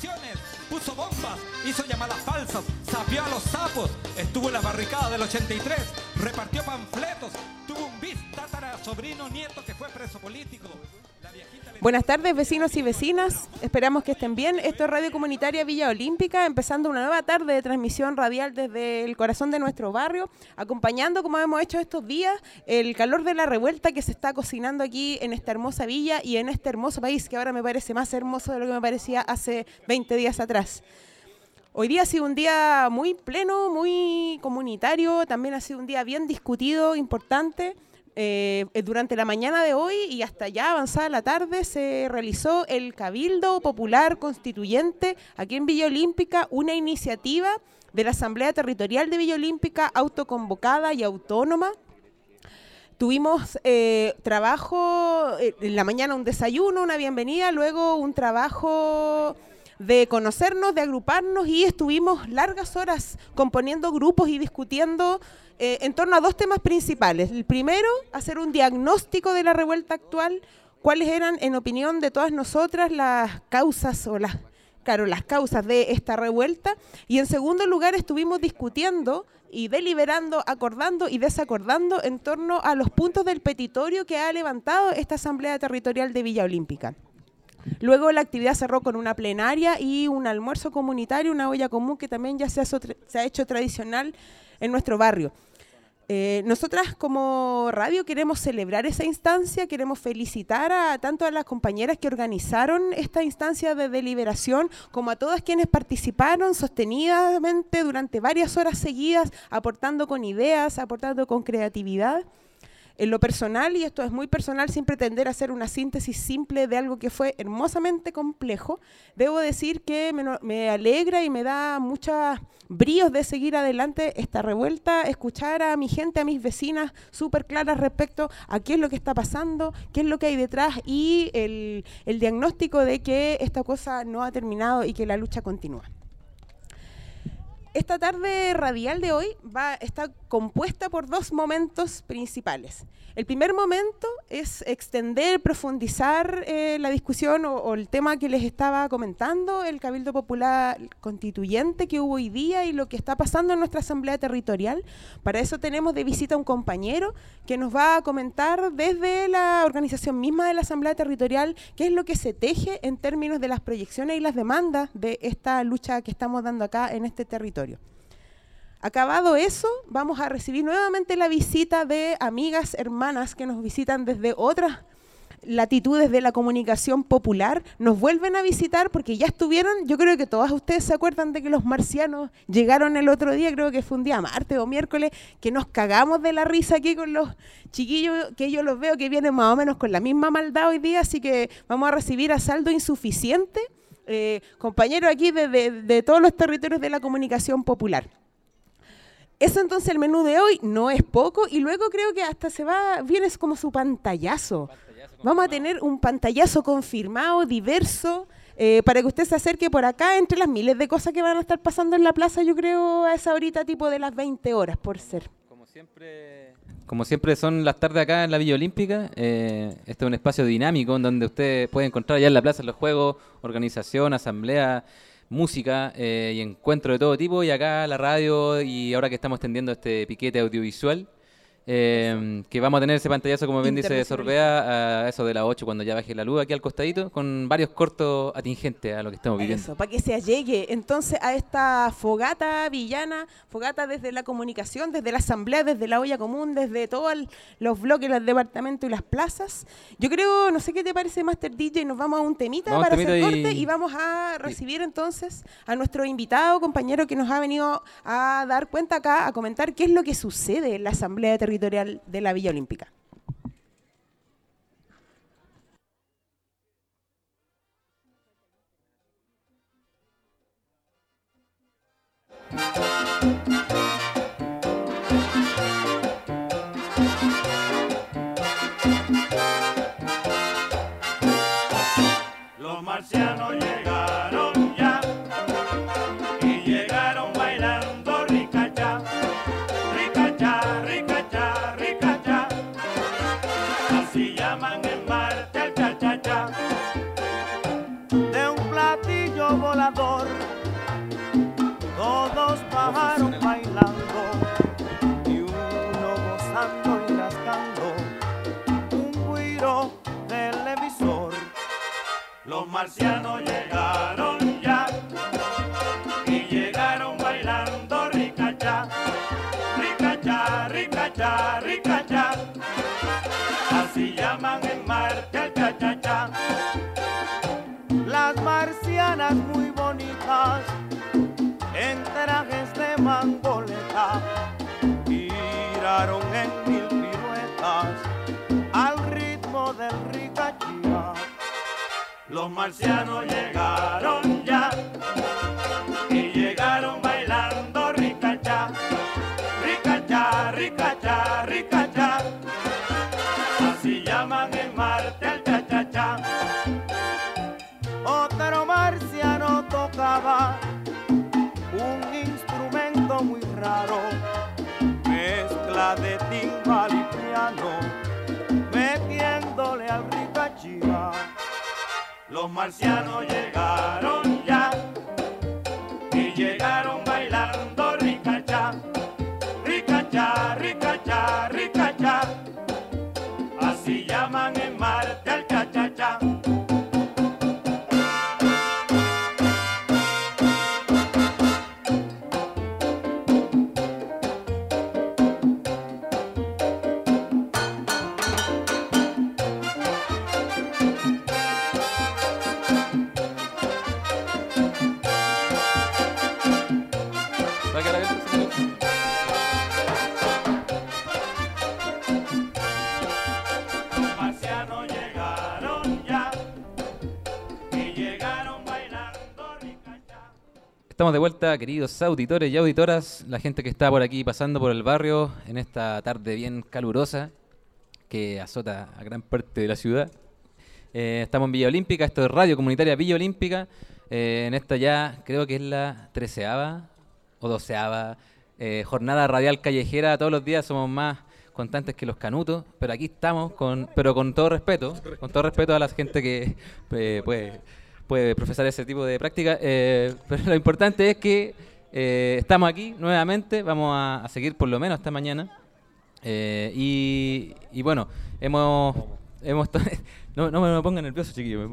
manifestaciones, puso bombas, hizo llamadas falsas, sapeó a los sapos, estuvo en las barricadas del 83, repartió panfletos, tuvo un bis, tatara, sobrino, nieto que fue preso político. Buenas tardes, vecinos y vecinas. Esperamos que estén bien. Esto es Radio Comunitaria Villa Olímpica, empezando una nueva tarde de transmisión radial desde el corazón de nuestro barrio, acompañando, como hemos hecho estos días, el calor de la revuelta que se está cocinando aquí en esta hermosa villa y en este hermoso país, que ahora me parece más hermoso de lo que me parecía hace 20 días atrás. Hoy día ha sido un día muy pleno, muy comunitario, también ha sido un día bien discutido, importante. Durante la mañana de hoy y hasta ya avanzada la tarde se realizó el Cabildo Popular Constituyente aquí en Villa Olímpica, una iniciativa de la Asamblea Territorial de Villa Olímpica autoconvocada y autónoma. Tuvimos trabajo, en la mañana un desayuno, una bienvenida, luego un trabajo de conocernos, de agruparnos y estuvimos largas horas componiendo grupos y discutiendo en torno a dos temas principales. El primero, hacer un diagnóstico de la revuelta actual, cuáles eran, en opinión de todas nosotras, las causas o las causas de esta revuelta. Y en segundo lugar, estuvimos discutiendo y deliberando, acordando y desacordando en torno a los puntos del petitorio que ha levantado esta Asamblea Territorial de Villa Olímpica. Luego la actividad cerró con una plenaria y un almuerzo comunitario, una olla común que también ya se ha hecho tradicional en nuestro barrio. Nosotras como radio queremos celebrar esa instancia, queremos felicitar tanto a las compañeras que organizaron esta instancia de deliberación como a todas quienes participaron sostenidamente durante varias horas seguidas, aportando con ideas, aportando con creatividad. En lo personal, y esto es muy personal, sin pretender hacer una síntesis simple de algo que fue hermosamente complejo, debo decir que me alegra y me da muchos bríos de seguir adelante esta revuelta, escuchar a mi gente, a mis vecinas súper claras respecto a qué es lo que está pasando, qué es lo que hay detrás y el diagnóstico de que esta cosa no ha terminado y que la lucha continúa. Esta tarde radial de hoy está compuesta por dos momentos principales. El primer momento es extender, profundizar la discusión o el tema que les estaba comentando, el Cabildo Popular Constituyente que hubo hoy día y lo que está pasando en nuestra Asamblea Territorial. Para eso tenemos de visita a un compañero que nos va a comentar desde la organización misma de la Asamblea Territorial qué es lo que se teje en términos de las proyecciones y las demandas de esta lucha que estamos dando acá en este territorio. Acabado eso, vamos a recibir nuevamente la visita de amigas, hermanas que nos visitan desde otras latitudes de la comunicación popular. Nos vuelven a visitar porque ya estuvieron, yo creo que todas ustedes se acuerdan de que los marcianos llegaron el otro día, creo que fue un día martes o miércoles, que nos cagamos de la risa aquí con los chiquillos, que yo los veo que vienen más o menos con la misma maldad hoy día, así que vamos a recibir a saldo insuficiente, compañeros aquí de todos los territorios de la comunicación popular. Eso entonces el menú de hoy no es poco y luego creo que hasta viene como su pantallazo. Vamos a tener un pantallazo confirmado, diverso, para que usted se acerque por acá entre las miles de cosas que van a estar pasando en la plaza, yo creo a esa horita tipo de las 20 horas por ser. Como siempre son las tardes acá en la Villa Olímpica, este es un espacio dinámico en donde usted puede encontrar allá en la plaza los juegos, organización, asamblea, música y encuentro de todo tipo, y acá la radio, y ahora que estamos extendiendo este piquete audiovisual, que vamos a tener ese pantallazo, como bien dice Sorbea, a eso de las 8 cuando ya baje la luz aquí al costadito, con varios cortos atingentes a lo que estamos viviendo. Eso, para que se allegue entonces a esta fogata villana, fogata desde la comunicación, desde la asamblea, desde la olla común, desde todos los bloques, los departamentos y las plazas. Yo creo, no sé qué te parece, Master DJ, nos vamos a un temita para hacer corte y vamos a recibir entonces a nuestro invitado, compañero que nos ha venido a dar cuenta acá, a comentar qué es lo que sucede en la asamblea territorial de la Villa Olímpica. Los marcianos llegaron ya y llegaron bailando ricachá, ricachá, ricachá, ricachá. Así llaman en marcha el cha-cha-cha. De un platillo volando mezclador, todos bajaron bailando y uno gozando y rascando un güiro televisor. Los marcianos llegaron ya y llegaron bailando ricachá, ricachá, ricachá, ricachá. Así llaman en Marte al cha-cha-cha. Las marcianas muy bonitas en trajes de mangoleta giraron en mil piruetas al ritmo del ricachía. Los marcianos llegaron ya y llegaron bailando ricachá, ricachá, ricachá, ricachá. Así llaman en Marte al cha-cha-cha. Otro marciano tocaba un instrumento muy raro, mezcla de timbal y piano, metiéndole al ricachía. Los marcianos llegaron ya y llegaron bailando ricachá, ricachá, ricachá, ricachá. Así llaman en Marte al cha-cha-cha. Los marcianos llegaron ya y llegaron bailando ricachá. Estamos de vuelta, queridos auditores y auditoras, la gente que está por aquí pasando por el barrio en esta tarde bien calurosa que azota a gran parte de la ciudad. Estamos en Villa Olímpica, esto es Radio Comunitaria Villa Olímpica. En esta ya creo que es la 13ª o 12ª jornada radial callejera. Todos los días somos más constantes que los canutos, pero aquí estamos pero con todo respeto a la gente que puede profesar ese tipo de práctica, pero lo importante es que estamos aquí nuevamente, vamos a seguir por lo menos hasta mañana, y bueno, hemos no me pongan nervioso, chiquillo.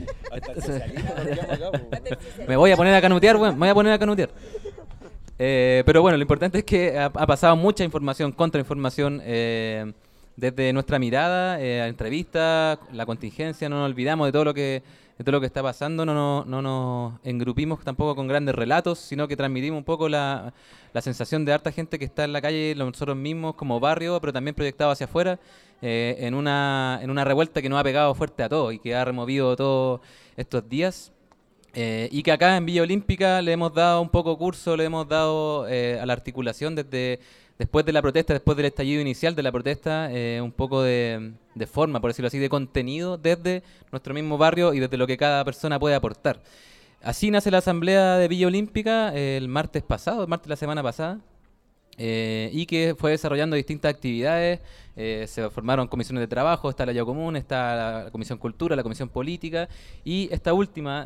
Me voy a poner a canutear, bueno, me voy a poner a canutear. Pero bueno, lo importante es que ha pasado mucha información, contrainformación, desde nuestra mirada, entrevistas, la contingencia, no nos olvidamos de todo lo que está pasando, no nos engrupimos tampoco con grandes relatos, sino que transmitimos un poco la sensación de harta gente que está en la calle, nosotros mismos como barrio, pero también proyectado hacia afuera, en una revuelta que nos ha pegado fuerte a todos y que ha removido todos estos días. Y que acá en Villa Olímpica le hemos dado un poco curso, le hemos dado a la articulación después de la protesta, después del estallido inicial de la protesta, un poco de forma, por decirlo así, de contenido desde nuestro mismo barrio y desde lo que cada persona puede aportar. Así nace la asamblea de Villa Olímpica el martes de la semana pasada, y que fue desarrollando distintas actividades. Se formaron comisiones de trabajo, está la Ya Común, está la Comisión Cultura, la Comisión Política, y esta última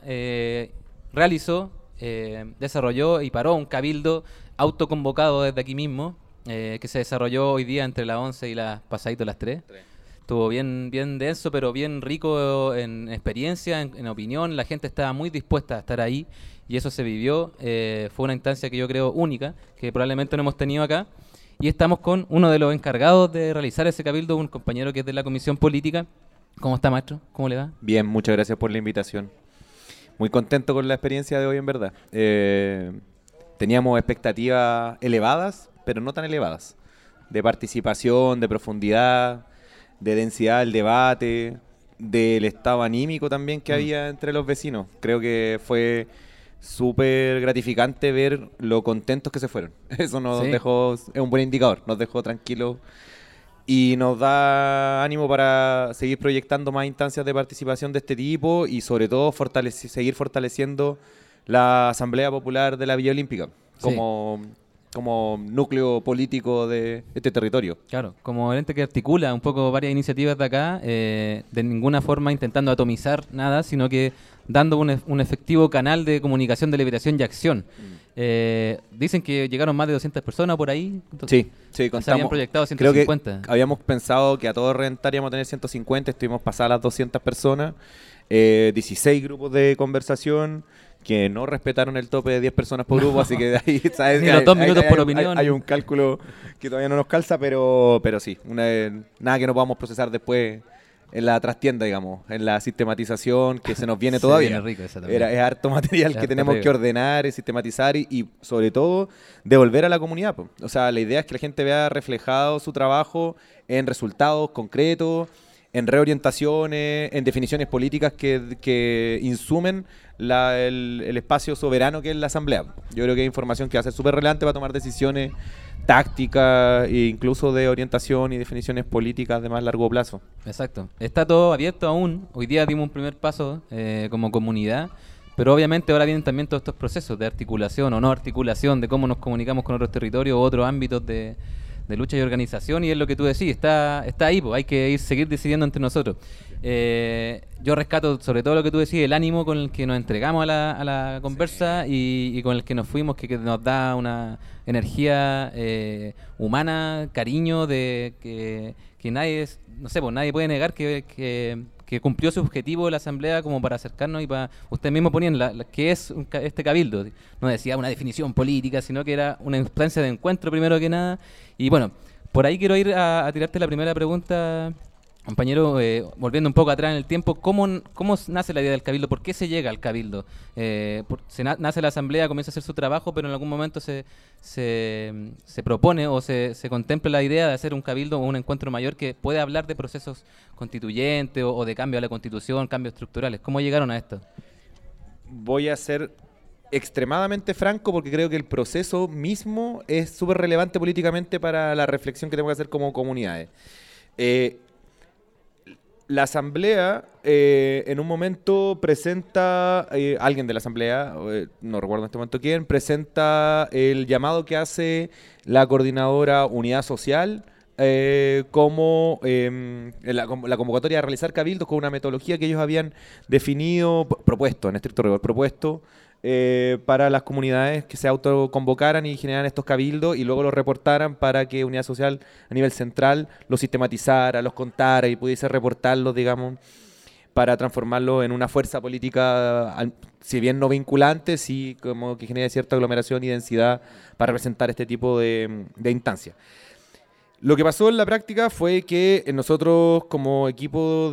desarrolló y paró un cabildo autoconvocado desde aquí mismo, que se desarrolló hoy día entre las 11 y pasadito las 3. Estuvo bien denso, pero bien rico en experiencia, en opinión. La gente estaba muy dispuesta a estar ahí y eso se vivió. Fue una instancia que yo creo única, que probablemente no hemos tenido acá. Y estamos con uno de los encargados de realizar ese cabildo, un compañero que es de la Comisión Política. ¿Cómo está, maestro? ¿Cómo le va? Bien, muchas gracias por la invitación. Muy contento con la experiencia de hoy, en verdad. Teníamos expectativas elevadas, pero no tan elevadas, de participación, de profundidad, de densidad del debate, del estado anímico también que había entre los vecinos. Creo que fue súper gratificante ver lo contentos que se fueron. Eso nos dejó, es un buen indicador, nos dejó tranquilos y nos da ánimo para seguir proyectando más instancias de participación de este tipo y sobre todo seguir fortaleciendo la Asamblea Popular de la Villa Olímpica como núcleo político de este territorio. Claro, como el ente que articula un poco varias iniciativas de acá, de ninguna forma intentando atomizar nada, sino que dando un efectivo canal de comunicación, deliberación y acción. Dicen que llegaron más de 200 personas por ahí. Entonces, Sí, se habían proyectado creo 150. que habíamos pensado que a todo reventar íbamos a tener 150, estuvimos pasadas las 200 personas, 16 grupos de conversación que no respetaron el tope de 10 personas por grupo, así que de ahí, ¿sabes? Ni los 2 minutos por opinión. Hay un cálculo que todavía no nos calza, pero sí, nada que no podamos procesar después en la trastienda, digamos, en la sistematización que se nos viene todavía. Viene rico esa también. Es harto material que harto tenemos pega. que ordenar, sistematizar y sobre todo devolver a la comunidad, po. O sea, la idea es que la gente vea reflejado su trabajo en resultados concretos, en reorientaciones, en definiciones políticas que insumen el espacio soberano que es la Asamblea. Yo creo que hay información que va a ser súper relevante para tomar decisiones tácticas e incluso de orientación y definiciones políticas de más largo plazo. Exacto. Está todo abierto aún. Hoy día dimos un primer paso como comunidad, pero obviamente ahora vienen también todos estos procesos de articulación o no articulación, de cómo nos comunicamos con otros territorios o otros ámbitos de lucha y organización, y es lo que tú decís, está ahí, pues, hay que seguir decidiendo entre nosotros. Yo rescato sobre todo lo que tú decís, el ánimo con el que nos entregamos a la conversa y con el que nos fuimos, que nos da una energía humana, cariño, de que nadie, no sé, pues nadie puede negar que cumplió su objetivo la Asamblea como para acercarnos y para... Ustedes mismos ponían que es este cabildo. No decía una definición política, sino que era una instancia de encuentro primero que nada. Y bueno, por ahí quiero ir a tirarte la primera pregunta, compañero, volviendo un poco atrás en el tiempo. ¿Cómo nace la idea del cabildo? ¿Por qué se llega al cabildo? Nace la Asamblea, comienza a hacer su trabajo, pero en algún momento se propone o se contempla la idea de hacer un cabildo o un encuentro mayor que pueda hablar de procesos constituyentes o de cambio a la Constitución, cambios estructurales. ¿Cómo llegaron a esto? Voy a ser extremadamente franco porque creo que el proceso mismo es súper relevante políticamente para la reflexión que tenemos que hacer como comunidades. La Asamblea en un momento presenta, alguien de la Asamblea, no recuerdo en este momento quién, presenta el llamado que hace la coordinadora Unidad Social como la convocatoria a realizar cabildos con una metodología que ellos habían definido, propuesto, en estricto rigor, propuesto para las comunidades que se autoconvocaran y generaran estos cabildos y luego los reportaran para que Unidad Social a nivel central los sistematizara, los contara y pudiese reportarlos, digamos, para transformarlos en una fuerza política, si bien no vinculante, sí como que genere cierta aglomeración y densidad para representar este tipo de instancias. Lo que pasó en la práctica fue que nosotros como equipo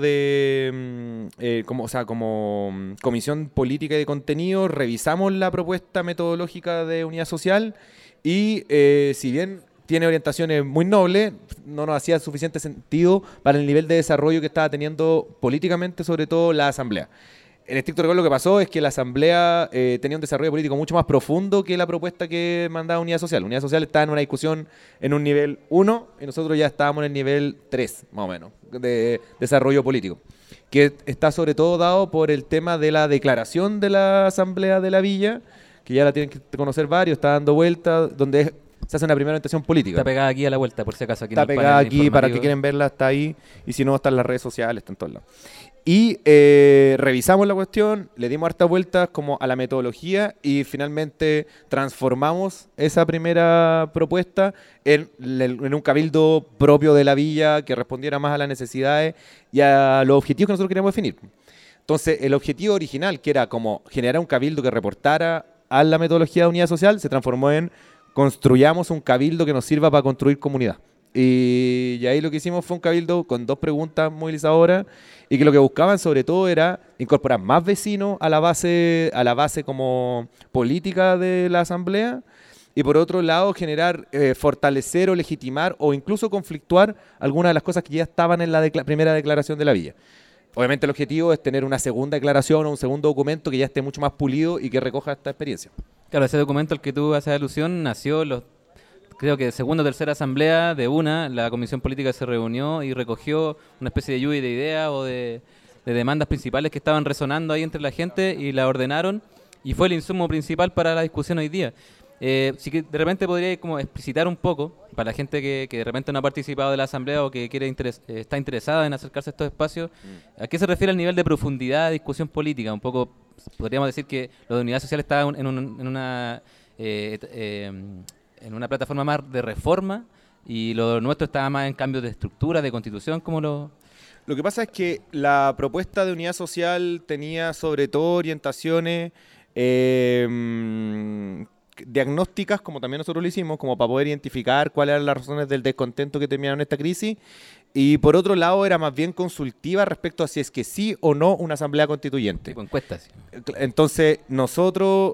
como comisión política y de contenido revisamos la propuesta metodológica de Unidad Social y si bien tiene orientaciones muy nobles, no nos hacía suficiente sentido para el nivel de desarrollo que estaba teniendo políticamente, sobre todo la Asamblea. En estricto rigor lo que pasó es que la Asamblea tenía un desarrollo político mucho más profundo que la propuesta que mandaba Unidad Social. Unidad Social estaba en una discusión en un nivel 1 y nosotros ya estábamos en el nivel 3, más o menos, de desarrollo político, que está sobre todo dado por el tema de la declaración de la Asamblea de la Villa, que ya la tienen que conocer varios, está dando vueltas, donde se hace una primera orientación política. Está pegada aquí a la vuelta, por si acaso. Aquí está en el pegada panel aquí, para informativo. que quieren verla, está ahí, y si no, está en las redes sociales, está en todos lados. Y revisamos la cuestión, le dimos hartas vueltas como a la metodología y finalmente transformamos esa primera propuesta en un cabildo propio de la villa que respondiera más a las necesidades y a los objetivos que nosotros queríamos definir. Entonces, el objetivo original, que era como generar un cabildo que reportara a la metodología de Unidad Social, se transformó en construyamos un cabildo que nos sirva para construir comunidad. Y ahí lo que hicimos fue un cabildo con 2 preguntas movilizadoras y que lo que buscaban sobre todo era incorporar más vecinos a la base como política de la Asamblea y por otro lado generar, fortalecer o legitimar o incluso conflictuar algunas de las cosas que ya estaban en la primera declaración de la villa. Obviamente el objetivo es tener una segunda declaración o un segundo documento que ya esté mucho más pulido y que recoja esta experiencia. Claro, ese documento al que tú haces alusión nació creo que segunda o tercera asamblea de la Comisión Política se reunió y recogió una especie de lluvia de ideas o de demandas principales que estaban resonando ahí entre la gente y la ordenaron y fue el insumo principal para la discusión hoy día. Si que de repente podría como explicitar un poco para la gente que de repente no ha participado de la asamblea o que está interesada en acercarse a estos espacios, ¿a qué se refiere el nivel de profundidad de discusión política? Un poco, podríamos decir que lo de Unidad Social está en una plataforma más de reforma y lo nuestro estaba más en cambios de estructura, de constitución, ¿cómo lo...? Lo que pasa es que la propuesta de Unidad Social tenía sobre todo orientaciones diagnósticas, como también nosotros lo hicimos, como para poder identificar cuáles eran las razones del descontento que terminaron esta crisis, y por otro lado era más bien consultiva respecto a si es que sí o no una asamblea constituyente. Tipo encuestas. Entonces nosotros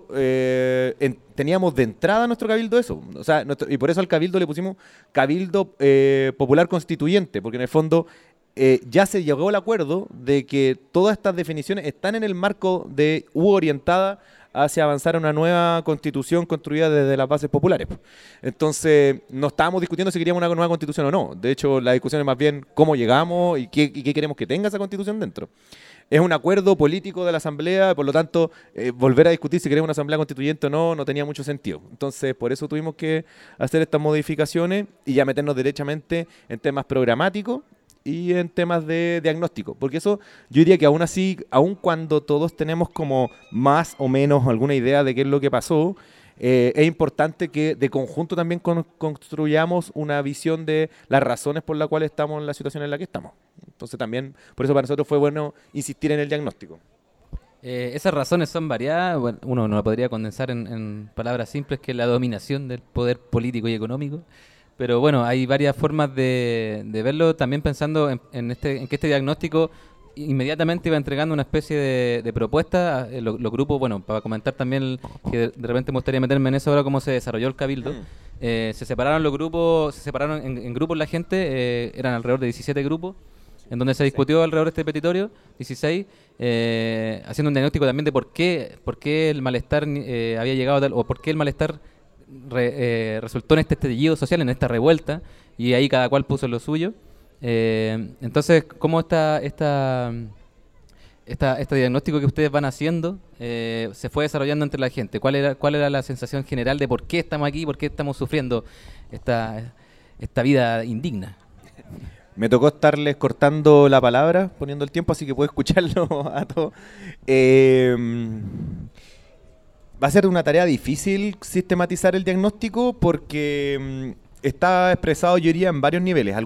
teníamos de entrada nuestro cabildo eso, o sea, y por eso al cabildo le pusimos Cabildo Popular Constituyente, porque en el fondo ya se llegó al acuerdo de que todas estas definiciones están en el marco de orientada hacia avanzar a una nueva constitución construida desde las bases populares. Entonces, no estábamos discutiendo si queríamos una nueva constitución o no. De hecho, la discusión es más bien cómo llegamos y qué queremos que tenga esa constitución dentro. Es un acuerdo político de la Asamblea, por lo tanto, volver a discutir si queremos una Asamblea Constituyente o no tenía mucho sentido. Entonces, por eso tuvimos que hacer estas modificaciones y ya meternos derechamente en temas programáticos y en temas de diagnóstico, porque eso yo diría que aún así, aun cuando todos tenemos como más o menos alguna idea de qué es lo que pasó, es importante que de conjunto también construyamos una visión de las razones por las cuales estamos en la situación en la que estamos. Entonces también, por eso para nosotros fue bueno insistir en el diagnóstico. Esas razones son variadas, bueno, uno no la podría condensar en palabras simples, que es la dominación del poder político y económico. Pero bueno, hay varias formas de verlo, también pensando en que este diagnóstico inmediatamente iba entregando una especie de propuesta a los grupos. Bueno, para comentar también, que de repente me gustaría meterme en eso ahora, cómo se desarrolló el cabildo. Se separaron los grupos, se separaron en grupos la gente, eran alrededor de 17 grupos, en donde se discutió alrededor de este petitorio, 16, haciendo un diagnóstico también de por qué el malestar había llegado tal, o por qué el malestar resultó en este estallido social, en esta revuelta, y ahí cada cual puso lo suyo. Entonces, ¿cómo este diagnóstico que ustedes van haciendo se fue desarrollando entre la gente? ¿Cuál era la sensación general de por qué estamos aquí, por qué estamos sufriendo esta vida indigna? Me tocó estarles cortando la palabra, poniendo el tiempo, así que puedo escucharlo a todos. Va a ser una tarea difícil sistematizar el diagnóstico porque está expresado, yo diría, en varios niveles.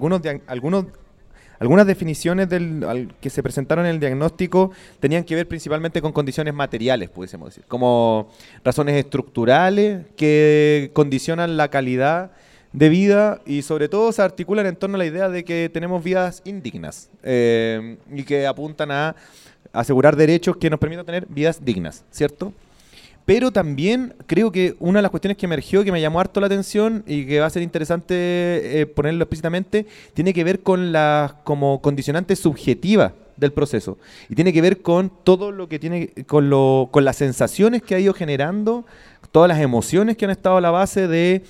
Algunas definiciones que se presentaron en el diagnóstico tenían que ver principalmente con condiciones materiales, pudiésemos decir, como razones estructurales que condicionan la calidad de vida y sobre todo se articulan en torno a la idea de que tenemos vidas indignas y que apuntan a asegurar derechos que nos permitan tener vidas dignas, ¿cierto? Pero también creo que una de las cuestiones que emergió, que me llamó harto la atención y que va a ser interesante ponerlo explícitamente, tiene que ver con las como condicionantes subjetivas del proceso. Y tiene que ver con todo lo que tiene, con las sensaciones que ha ido generando, todas las emociones que han estado a la base de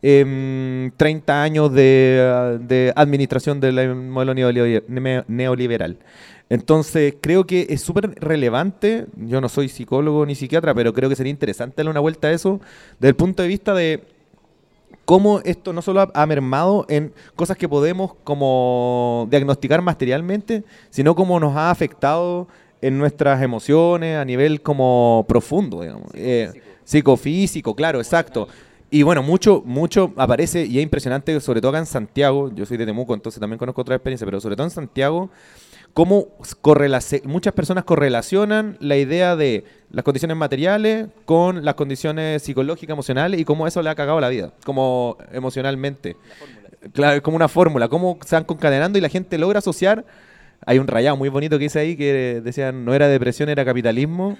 30 años de administración del modelo neoliberal. Entonces, creo que es súper relevante, yo no soy psicólogo ni psiquiatra, pero creo que sería interesante darle una vuelta a eso, desde el punto de vista de cómo esto no solo ha mermado en cosas que podemos como diagnosticar materialmente, sino cómo nos ha afectado en nuestras emociones a nivel como profundo, digamos. Psicofísico, claro, exacto. Y bueno, mucho aparece y es impresionante, sobre todo acá en Santiago, yo soy de Temuco, entonces también conozco otra experiencia, pero sobre todo en Santiago, cómo muchas personas correlacionan la idea de las condiciones materiales con las condiciones psicológicas, emocionales y cómo eso le ha cagado la vida, como emocionalmente. Claro, es como una fórmula, cómo se van concadenando y la gente logra asociar. Hay un rayado muy bonito que dice ahí que decían no era depresión, era capitalismo.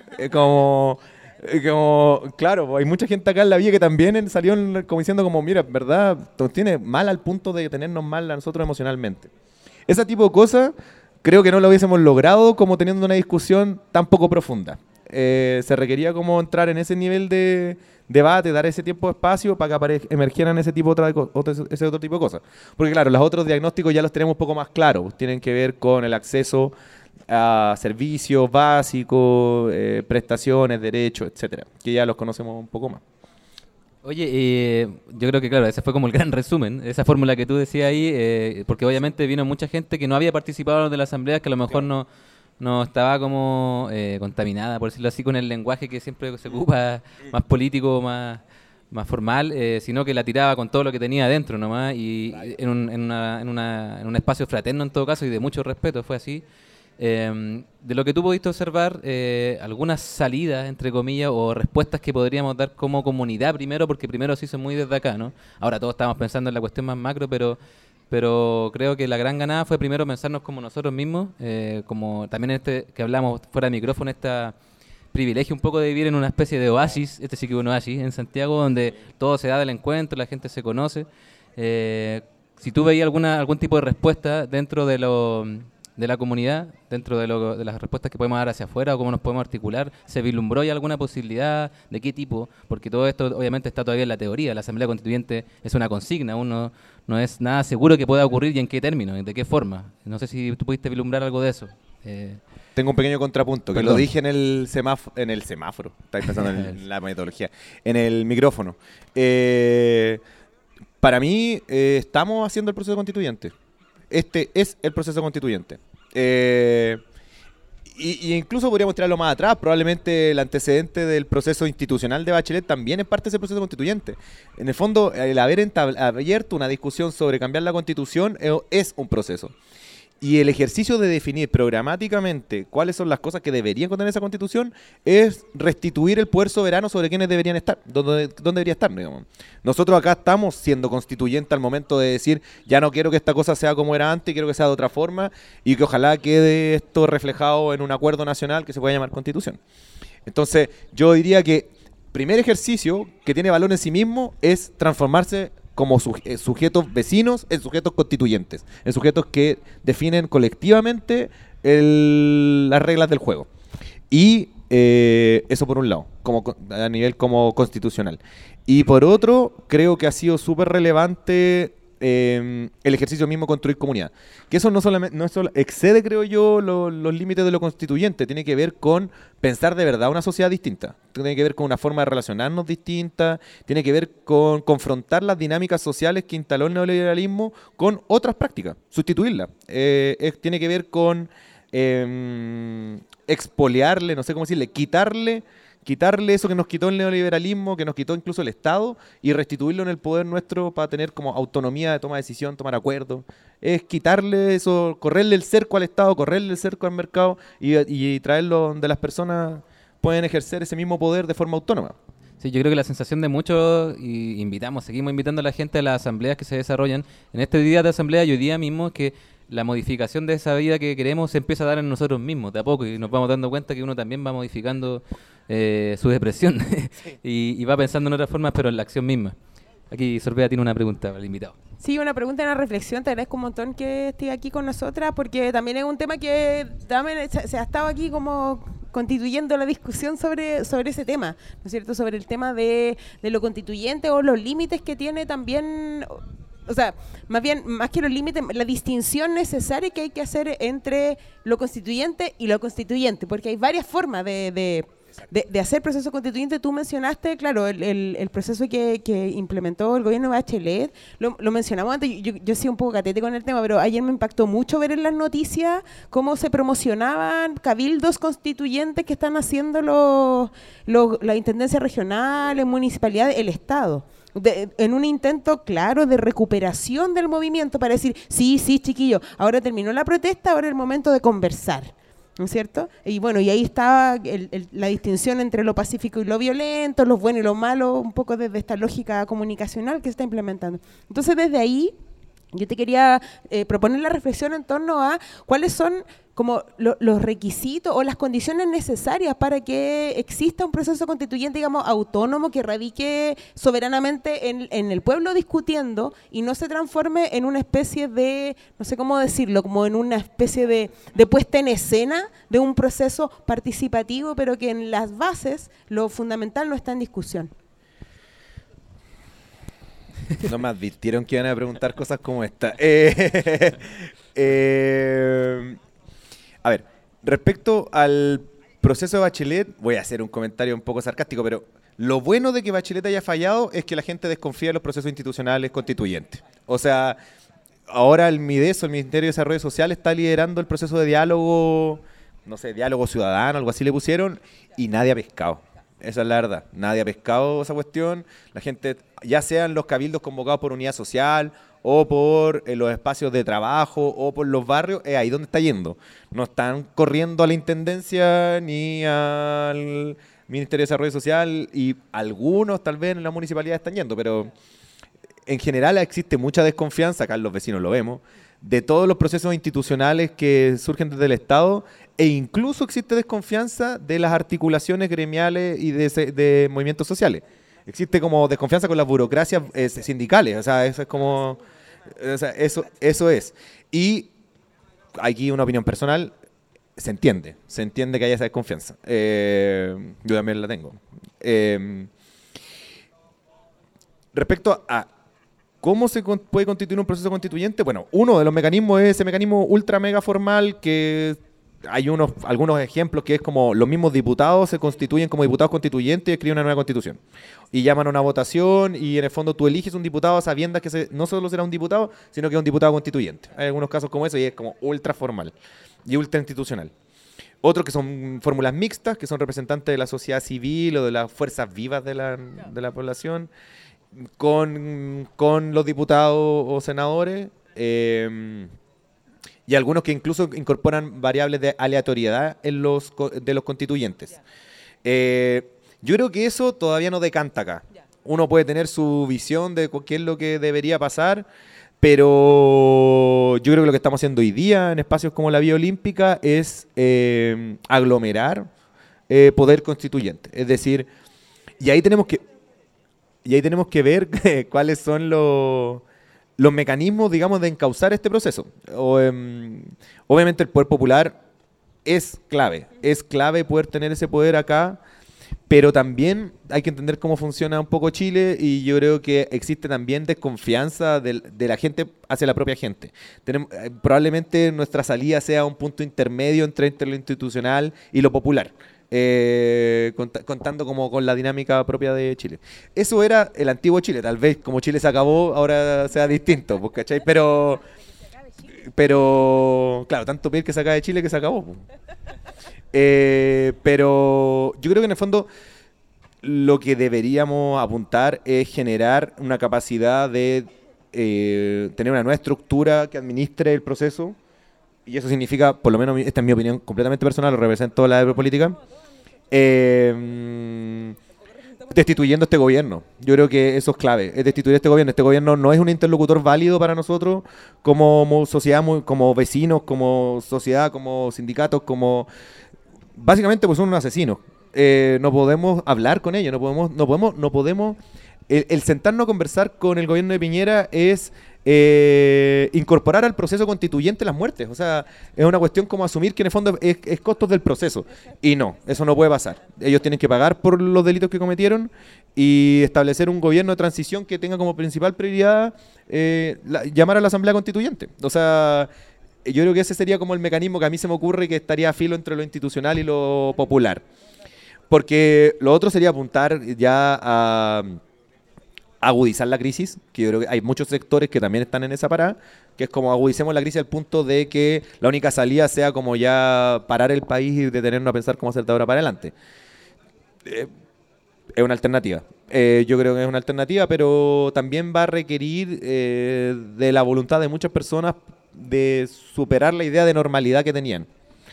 Claro, hay mucha gente acá en la vía que también salió como diciendo como, mira, verdad, nos tiene mal al punto de tenernos mal a nosotros emocionalmente. Ese tipo de cosas creo que no lo hubiésemos logrado como teniendo una discusión tan poco profunda. Se requería como entrar en ese nivel de debate, dar ese tiempo de espacio para que emergieran ese otro tipo de cosas. Porque claro, los otros diagnósticos ya los tenemos un poco más claros, tienen que ver con el acceso a servicios básicos, prestaciones, derechos, etcétera, que ya los conocemos un poco más. Oye, yo creo que claro, ese fue como el gran resumen, esa fórmula que tú decías ahí, porque obviamente vino mucha gente que no había participado de la asamblea, que a lo mejor no estaba como contaminada, por decirlo así, con el lenguaje que siempre se ocupa, más político, más formal, sino que la tiraba con todo lo que tenía adentro nomás, y en un espacio fraterno en todo caso y de mucho respeto, fue así. De lo que tú pudiste observar, algunas salidas, entre comillas, o respuestas que podríamos dar como comunidad primero, porque primero se hizo muy desde acá, ¿no? Ahora todos estamos pensando en la cuestión más macro, pero creo que la gran ganada fue primero pensarnos como nosotros mismos, como también que hablamos fuera de micrófono, privilegio un poco de vivir en una especie de oasis, sí que es un oasis, en Santiago, donde todo se da del encuentro, la gente se conoce. Si tú veías algún tipo de respuesta dentro de la comunidad, dentro de las respuestas que podemos dar hacia afuera o cómo nos podemos articular, ¿se vislumbró ya alguna posibilidad? ¿De qué tipo? Porque todo esto obviamente está todavía en la teoría. La Asamblea Constituyente es una consigna, uno no es nada seguro que pueda ocurrir y en qué término, de qué forma. No sé si tú pudiste vislumbrar algo de eso. Tengo un pequeño contrapunto, que Perdón. lo dije en el semáforo, estáis pensando en la metodología, en el micrófono. Para mí, estamos haciendo el proceso constituyente. Este es el proceso constituyente. Y incluso podríamos tirarlo más atrás. Probablemente el antecedente del proceso institucional de Bachelet también es parte de ese proceso constituyente. En el fondo, el haber abierto una discusión sobre cambiar la constitución es un proceso. Y el ejercicio de definir programáticamente cuáles son las cosas que deberían contener esa constitución es restituir el poder soberano sobre quienes deberían estar, dónde debería estar, digamos. Nosotros acá estamos siendo constituyentes al momento de decir, ya no quiero que esta cosa sea como era antes, quiero que sea de otra forma y que ojalá quede esto reflejado en un acuerdo nacional que se pueda llamar constitución. Entonces, yo diría que primer ejercicio que tiene valor en sí mismo es transformarse como sujetos vecinos en sujetos constituyentes, en sujetos que definen colectivamente las reglas del juego. Y eso por un lado, a nivel como constitucional. Y por otro, creo que ha sido súper relevante el ejercicio mismo de construir comunidad. Que eso no solo excede, creo yo, los límites de lo constituyente. Tiene que ver con pensar de verdad una sociedad distinta. Tiene que ver con una forma de relacionarnos distinta. Tiene que ver con confrontar las dinámicas sociales que instaló el neoliberalismo con otras prácticas. Sustituirlas. Tiene que ver con expoliarle, no sé cómo decirle, quitarle eso que nos quitó el neoliberalismo, que nos quitó incluso el Estado, y restituirlo en el poder nuestro para tener como autonomía de toma de decisión, tomar acuerdos. Es quitarle eso, correrle el cerco al Estado, correrle el cerco al mercado y traerlo donde las personas pueden ejercer ese mismo poder de forma autónoma. Sí, yo creo que la sensación de muchos, y seguimos invitando a la gente a las asambleas que se desarrollan en este día de asamblea y hoy día mismo, que la modificación de esa vida que queremos se empieza a dar en nosotros mismos, de a poco, y nos vamos dando cuenta que uno también va modificando su depresión y va pensando en otras formas, pero en la acción misma. Aquí Sorbea tiene una pregunta para el invitado. Sí, una pregunta y una reflexión. Te agradezco un montón que estés aquí con nosotras, porque también es un tema que también se ha estado aquí como constituyendo la discusión sobre ese tema, ¿no es cierto? Sobre el tema de lo constituyente o los límites que tiene también. O sea, más que los límites, la distinción necesaria que hay que hacer entre lo constituyente y lo constituyente, porque hay varias formas de hacer proceso constituyente. Tú mencionaste, claro, el proceso que implementó el gobierno de Bachelet, lo mencionamos antes, yo sí un poco catete con el tema, pero ayer me impactó mucho ver en las noticias cómo se promocionaban cabildos constituyentes que están haciendo la intendencia regional, en municipalidades, el Estado. En un intento claro de recuperación del movimiento para decir, sí, chiquillo, ahora terminó la protesta, ahora es el momento de conversar, ¿no es cierto? Y bueno, y ahí está la distinción entre lo pacífico y lo violento, lo bueno y lo malo, un poco desde esta lógica comunicacional que se está implementando. Entonces, desde ahí, yo te quería proponer la reflexión en torno a cuáles son como los requisitos o las condiciones necesarias para que exista un proceso constituyente, digamos, autónomo, que radique soberanamente en el pueblo discutiendo y no se transforme en una especie de, no sé cómo decirlo, como en una especie de puesta en escena de un proceso participativo, pero que en las bases lo fundamental no está en discusión. No me advirtieron que iban a preguntar cosas como esta. A ver, respecto al proceso de Bachelet, voy a hacer un comentario un poco sarcástico, pero lo bueno de que Bachelet haya fallado es que la gente desconfía de los procesos institucionales constituyentes. O sea, ahora el MIDES, el Ministerio de Desarrollo Social, está liderando el proceso de diálogo, no sé, diálogo ciudadano, algo así le pusieron, y nadie ha pescado. Esa es la verdad. Nadie ha pescado esa cuestión. La gente, ya sean los cabildos convocados por Unidad Social o por los espacios de trabajo o por los barrios, es ahí donde está yendo. No están corriendo a la Intendencia ni al Ministerio de Desarrollo Social, y algunos tal vez en la municipalidad están yendo, pero en general existe mucha desconfianza, acá los vecinos lo vemos, de todos los procesos institucionales que surgen desde el Estado, e incluso existe desconfianza de las articulaciones gremiales y de movimientos sociales. Existe como desconfianza con las burocracias sindicales, o sea, eso es como... O sea, eso es. Y aquí una opinión personal, se entiende que haya esa desconfianza. Yo también la tengo. Respecto a cómo se puede constituir un proceso constituyente, bueno, uno de los mecanismos es ese mecanismo ultra mega formal, que hay algunos ejemplos que es como los mismos diputados se constituyen como diputados constituyentes y escriben una nueva constitución. Y llaman a una votación y en el fondo tú eliges un diputado a sabiendas que no solo será un diputado, sino que es un diputado constituyente. Hay algunos casos como eso y es como ultra formal y ultra institucional. Otros que son fórmulas mixtas, que son representantes de la sociedad civil o de las fuerzas vivas de la población, con los diputados o senadores, y algunos que incluso incorporan variables de aleatoriedad de los constituyentes. Yo creo que eso todavía no decanta acá. Uno puede tener su visión de qué es lo que debería pasar, pero yo creo que lo que estamos haciendo hoy día en espacios como la Vía Olímpica es aglomerar poder constituyente. Es decir, y ahí tenemos que ver cuáles son los mecanismos, digamos, de encauzar este proceso. Obviamente el poder popular es clave poder tener ese poder acá, pero también hay que entender cómo funciona un poco Chile, y yo creo que existe también desconfianza de la gente hacia la propia gente. Probablemente nuestra salida sea un punto intermedio entre lo institucional y lo popular. Contando como con la dinámica propia de Chile. Eso era el antiguo Chile. Tal vez como Chile se acabó, ahora sea distinto, pues, ¿cachai? Pero claro, tanto pedir que se acabe Chile que se acabó, pues. Pero yo creo que en el fondo lo que deberíamos apuntar es generar una capacidad de tener una nueva estructura que administre el proceso. Y eso significa, por lo menos esta es mi opinión completamente personal, lo represento la política, destituyendo este gobierno. Yo creo que eso es clave, es destituir este gobierno. Este gobierno no es un interlocutor válido para nosotros como sociedad, como vecinos, como sociedad, como sindicatos, básicamente pues son unos asesinos. No podemos hablar con ellos, no podemos. El sentarnos a conversar con el gobierno de Piñera es incorporar al proceso constituyente las muertes. O sea, es una cuestión como asumir que en el fondo es costos del proceso. Y no, eso no puede pasar. Ellos tienen que pagar por los delitos que cometieron y establecer un gobierno de transición que tenga como principal prioridad llamar a la Asamblea Constituyente. O sea, yo creo que ese sería como el mecanismo que a mí se me ocurre que estaría a filo entre lo institucional y lo popular. Porque lo otro sería apuntar ya a agudizar la crisis, que yo creo que hay muchos sectores que también están en esa parada, que es como agudicemos la crisis al punto de que la única salida sea como ya parar el país y detenernos a pensar cómo hacer de ahora para adelante. Es una alternativa. Yo creo que es una alternativa, pero también va a requerir de la voluntad de muchas personas de superar la idea de normalidad que tenían.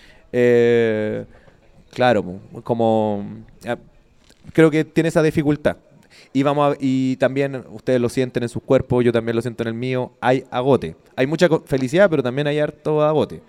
Claro, como creo que tiene esa dificultad. Y también ustedes lo sienten en sus cuerpos, yo también lo siento en el mío, hay agote. Hay mucha felicidad, pero también hay harto agote.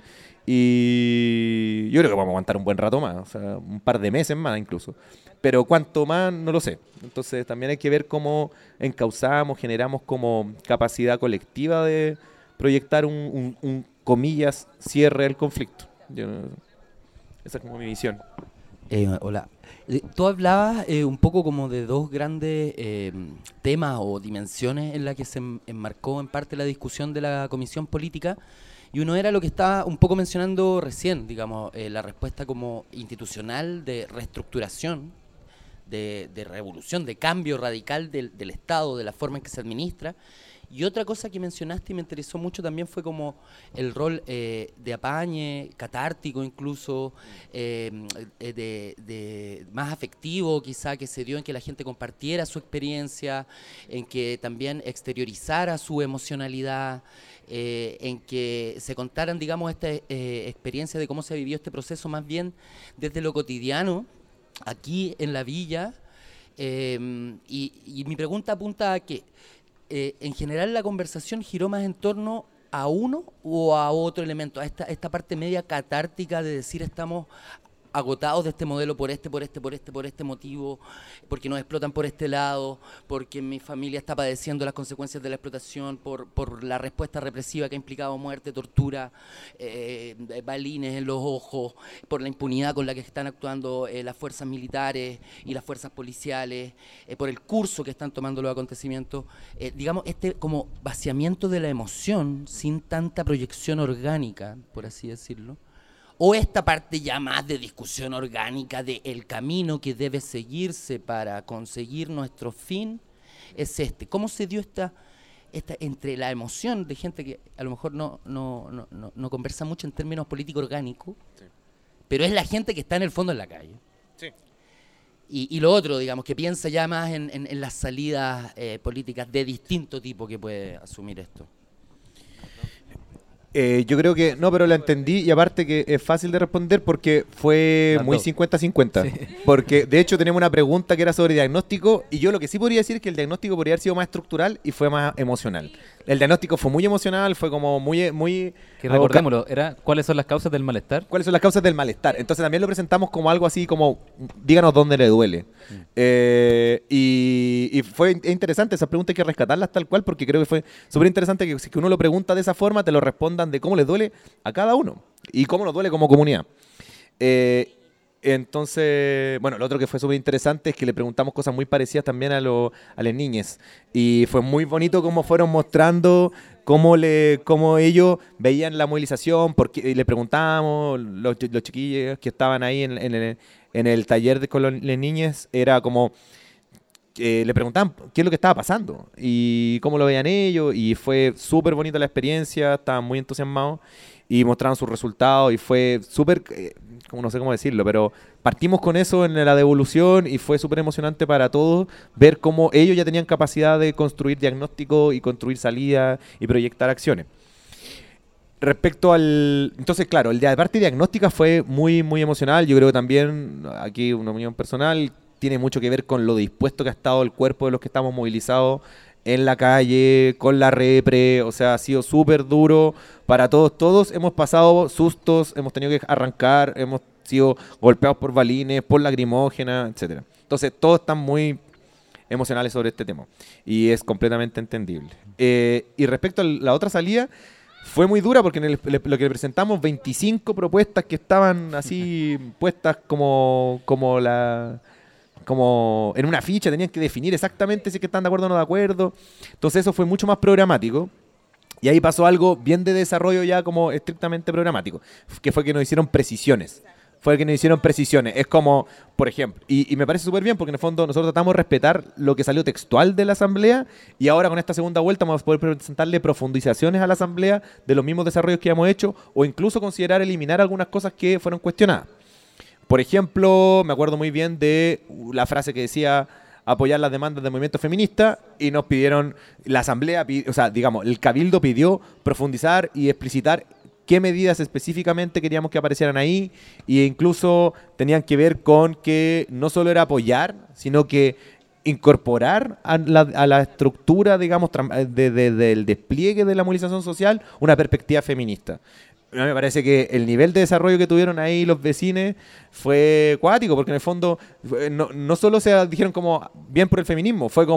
Y yo creo que vamos a aguantar un buen rato más, o sea, un par de meses más incluso. Pero cuánto más, no lo sé. Entonces también hay que ver cómo encauzamos, generamos como capacidad colectiva de proyectar un comillas, cierre del conflicto. Esa es como mi visión. Hola. Tú hablabas un poco como de dos grandes temas o dimensiones en las que se enmarcó en parte la discusión de la Comisión Política, Y uno era lo que estaba un poco mencionando recién, digamos, la respuesta como institucional de reestructuración, de revolución, de cambio radical del Estado, de la forma en que se administra. Y otra cosa que mencionaste y me interesó mucho también fue como el rol de apañe, catártico incluso, de más afectivo quizá, que se dio en que la gente compartiera su experiencia, en que también exteriorizara su emocionalidad, en que se contaran, digamos, esta experiencia de cómo se vivió este proceso más bien desde lo cotidiano, aquí en la villa. Y mi pregunta apunta a que en general la conversación giró más en torno a uno o a otro elemento, a esta parte media catártica de decir estamos agotados de este modelo por este motivo, porque nos explotan por este lado, porque mi familia está padeciendo las consecuencias de la explotación, por la respuesta represiva que ha implicado muerte, tortura, balines en los ojos, por la impunidad con la que están actuando las fuerzas militares y las fuerzas policiales, por el curso que están tomando los acontecimientos, digamos, este como vaciamiento de la emoción sin tanta proyección orgánica, por así decirlo. O esta parte ya más de discusión orgánica del camino que debe seguirse para conseguir nuestro fin, es este. ¿Cómo se dio esta entre la emoción de gente que a lo mejor no conversa mucho en términos político orgánicos, sí, pero es la gente que está en el fondo en la calle? Sí. Y lo otro, digamos, que piensa ya más en las salidas políticas de distinto tipo que puede asumir esto. Yo creo que no, pero la entendí y aparte que es fácil de responder porque fue muy 50-50. Sí. Porque de hecho tenemos una pregunta que era sobre diagnóstico y yo lo que sí podría decir es que el diagnóstico podría haber sido más estructural y fue más emocional. El diagnóstico fue muy emocional, fue como muy que recordémoslo, era ¿cuáles son las causas del malestar? ¿Cuáles son las causas del malestar? Entonces también lo presentamos como algo así como díganos dónde le duele. Y fue interesante, esas preguntas hay que rescatarlas tal cual porque creo que fue súper interesante que si uno lo pregunta de esa forma te lo respondan de cómo les duele a cada uno y cómo nos duele como comunidad. Entonces, bueno, lo otro que fue súper interesante es que le preguntamos cosas muy parecidas también a las niñas y fue muy bonito cómo fueron mostrando cómo ellos veían la movilización, porque y le preguntábamos, los chiquillos que estaban ahí en el taller con las niñas, era como le preguntaban qué es lo que estaba pasando y cómo lo veían ellos y fue súper bonita la experiencia, estaban muy entusiasmados y mostraron sus resultados y fue súper, no sé cómo decirlo, pero partimos con eso en la devolución y fue súper emocionante para todos ver cómo ellos ya tenían capacidad de construir diagnóstico y construir salidas y proyectar acciones. Respecto entonces, claro, la parte diagnóstica fue muy, muy emocional. Yo creo que también, aquí una opinión personal, tiene mucho que ver con lo dispuesto que ha estado el cuerpo de los que estamos movilizados en la calle, con la repre, o sea, ha sido súper duro para todos. Todos hemos pasado sustos, hemos tenido que arrancar, hemos sido golpeados por balines, por lacrimógenas, etcétera. Entonces, todos están muy emocionales sobre este tema y es completamente entendible. Y respecto a la otra salida, fue muy dura porque lo que le presentamos 25 propuestas que estaban así puestas como en una ficha, tenían que definir exactamente si es que están de acuerdo o no de acuerdo. Entonces eso fue mucho más programático. Y ahí pasó algo bien de desarrollo ya como estrictamente programático, que fue que nos hicieron precisiones. Es como, por ejemplo, y me parece súper bien porque en el fondo nosotros tratamos de respetar lo que salió textual de la asamblea y ahora con esta segunda vuelta vamos a poder presentarle profundizaciones a la asamblea de los mismos desarrollos que hemos hecho o incluso considerar eliminar algunas cosas que fueron cuestionadas. Por ejemplo, me acuerdo muy bien de la frase que decía apoyar las demandas del movimiento feminista y nos pidieron, la asamblea, el cabildo pidió profundizar y explicitar qué medidas específicamente queríamos que aparecieran ahí e incluso tenían que ver con que no solo era apoyar, sino que incorporar a la estructura, digamos, del despliegue de la movilización social una perspectiva feminista. Me parece que el nivel de desarrollo que tuvieron ahí los vecinos fue cuático, porque en el fondo no solo se dijeron como bien por el feminismo, fue como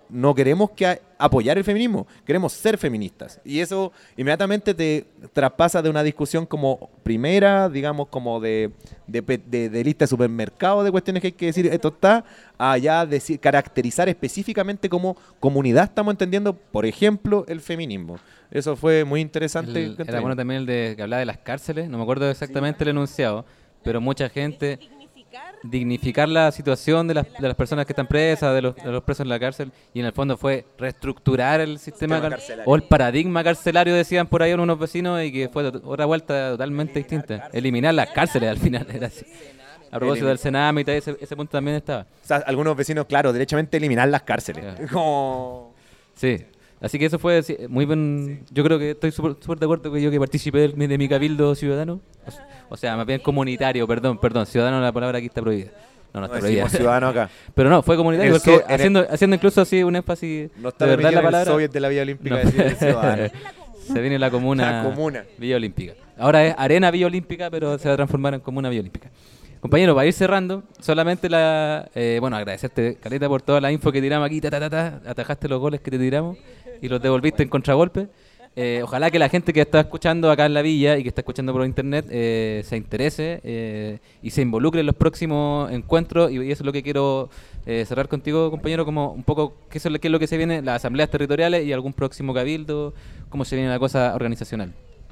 no queremos apoyar el feminismo, queremos ser feministas. Y eso inmediatamente te traspasa de una discusión como primera, digamos, como de lista de supermercado, de cuestiones que hay que decir, esto está, a ya decir, caracterizar específicamente como comunidad estamos entendiendo, por ejemplo, el feminismo. Eso fue muy interesante. Era bueno también el de que hablaba de las cárceles, no me acuerdo exactamente el enunciado, pero mucha gente... dignificar la situación de las personas que están presas, de los presos en la cárcel, y en el fondo fue reestructurar el sistema carcelario. O el paradigma carcelario, decían por ahí unos vecinos, y que fue otra vuelta totalmente distinta. Eliminar las cárceles al final, era así. A propósito del Sename y tal, ese punto también estaba. O sea, algunos vecinos, claro, derechamente eliminar las cárceles. Como... Sí. Así que eso fue muy buen. Yo creo que estoy súper de acuerdo con yo que participé de mi cabildo ciudadano. O sea, más bien comunitario, perdón. Ciudadano, la palabra aquí está prohibida. No está prohibida. Ciudadano acá. Pero no, fue comunitario, porque haciendo incluso así un énfasis. No está de verdad la palabra. El Soviet de la Villa Olímpica decir ciudadano. Se viene la comuna. Villa Olímpica. Ahora es Arena Villa Olímpica, pero se va a transformar en Comuna Villa Olímpica. Compañero, para ir cerrando, solamente agradecerte, Caleta, por toda la info que tiramos aquí, atajaste los goles que te tiramos y los devolviste en contragolpe. Ojalá que la gente que está escuchando acá en la villa y que está escuchando por internet se interese y se involucre en los próximos encuentros, y eso es lo que quiero cerrar contigo, compañero, como un poco qué es lo que se viene, las asambleas territoriales y algún próximo cabildo, cómo se viene la cosa organizacional.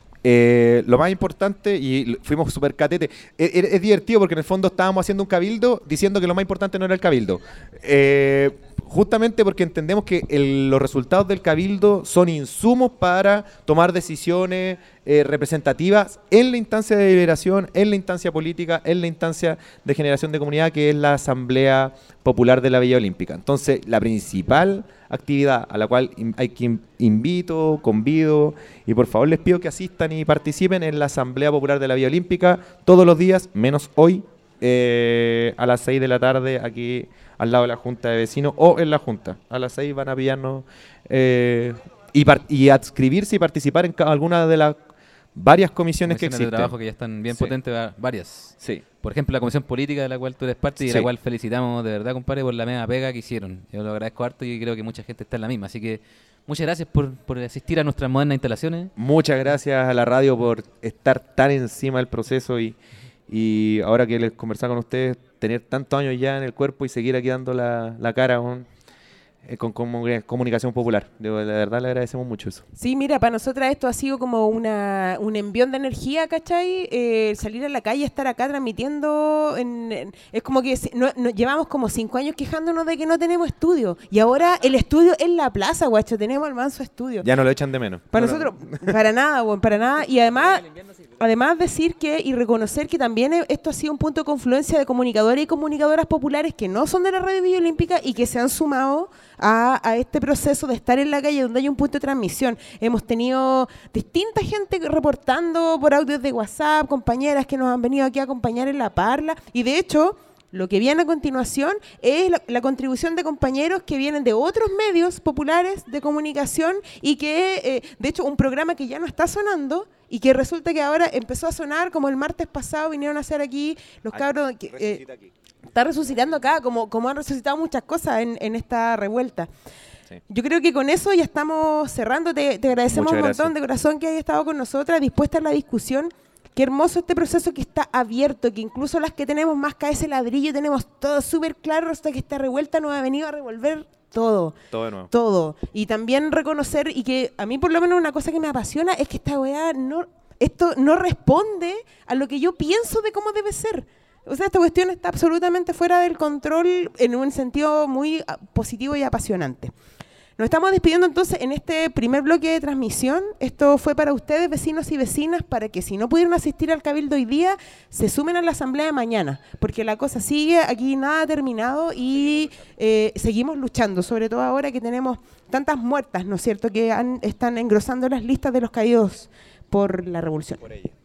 Lo más importante, y fuimos súper catete, es divertido porque en el fondo estábamos haciendo un cabildo diciendo que lo más importante no era el cabildo. Justamente porque entendemos que los resultados del cabildo son insumos para tomar decisiones representativas en la instancia de deliberación, en la instancia política, en la instancia de generación de comunidad, que es la Asamblea Popular de la Villa Olímpica. Entonces, la principal actividad a la cual convido, y por favor les pido que asistan y participen en la Asamblea Popular de la Villa Olímpica todos los días, menos hoy, a las 6 de la tarde, aquí al lado de la Junta de Vecinos, o en la Junta. A las 6 van a pillarnos y adscribirse y participar en alguna de las varias comisiones que existen. De trabajo que ya están bien potentes, varias. Sí. Por ejemplo, la comisión política de la cual tú eres parte y de la cual felicitamos de verdad, compadre, por la mega pega que hicieron. Yo lo agradezco harto y creo que mucha gente está en la misma. Así que muchas gracias por asistir a nuestras modernas instalaciones. Muchas gracias a la radio por estar tan encima del proceso y ahora que les conversaba con ustedes, tener tantos años ya en el cuerpo y seguir aquí dando la cara con comunicación popular. De verdad le agradecemos mucho eso. Sí, mira, para nosotras esto ha sido como un envión de energía, ¿cachai? Salir a la calle, estar acá transmitiendo, es como que llevamos como 5 años quejándonos de que no tenemos estudio, y ahora el estudio es la plaza, guacho, tenemos el manso estudio. Ya no lo echan de menos. Para nosotros, para nada, bueno, para nada, y además decir que y reconocer que también esto ha sido un punto de confluencia de comunicadores y comunicadoras populares que no son de la Radio Villa Olímpica y que se han sumado a este proceso de estar en la calle donde hay un punto de transmisión. Hemos tenido distinta gente reportando por audios de WhatsApp, compañeras que nos han venido aquí a acompañar en la parla, y de hecho lo que viene a continuación es la contribución de compañeros que vienen de otros medios populares de comunicación y que, de hecho, un programa que ya no está sonando y que resulta que ahora empezó a sonar, como el martes pasado vinieron a hacer aquí los cabros. Está resucitando acá, como han resucitado muchas cosas en esta revuelta. Sí. Yo creo que con eso ya estamos cerrando. Te agradecemos un montón de corazón que hayas estado con nosotras, dispuesta a la discusión. Qué hermoso este proceso que está abierto, que incluso las que tenemos más cabeza de ladrillo tenemos todo súper claro, hasta que esta revuelta nos ha venido a revolver todo. Todo de nuevo. Todo. Y también reconocer, y que a mí por lo menos una cosa que me apasiona, es que esta weá esto no responde a lo que yo pienso de cómo debe ser. O sea, esta cuestión está absolutamente fuera del control en un sentido muy positivo y apasionante. Nos estamos despidiendo entonces en este primer bloque de transmisión. Esto fue para ustedes, vecinos y vecinas, para que si no pudieron asistir al Cabildo hoy día, se sumen a la asamblea de mañana, porque la cosa sigue, aquí nada ha terminado y seguimos luchando, sobre todo ahora que tenemos tantas muertas, ¿no es cierto?, que están engrosando las listas de los caídos por la revolución. Por ella.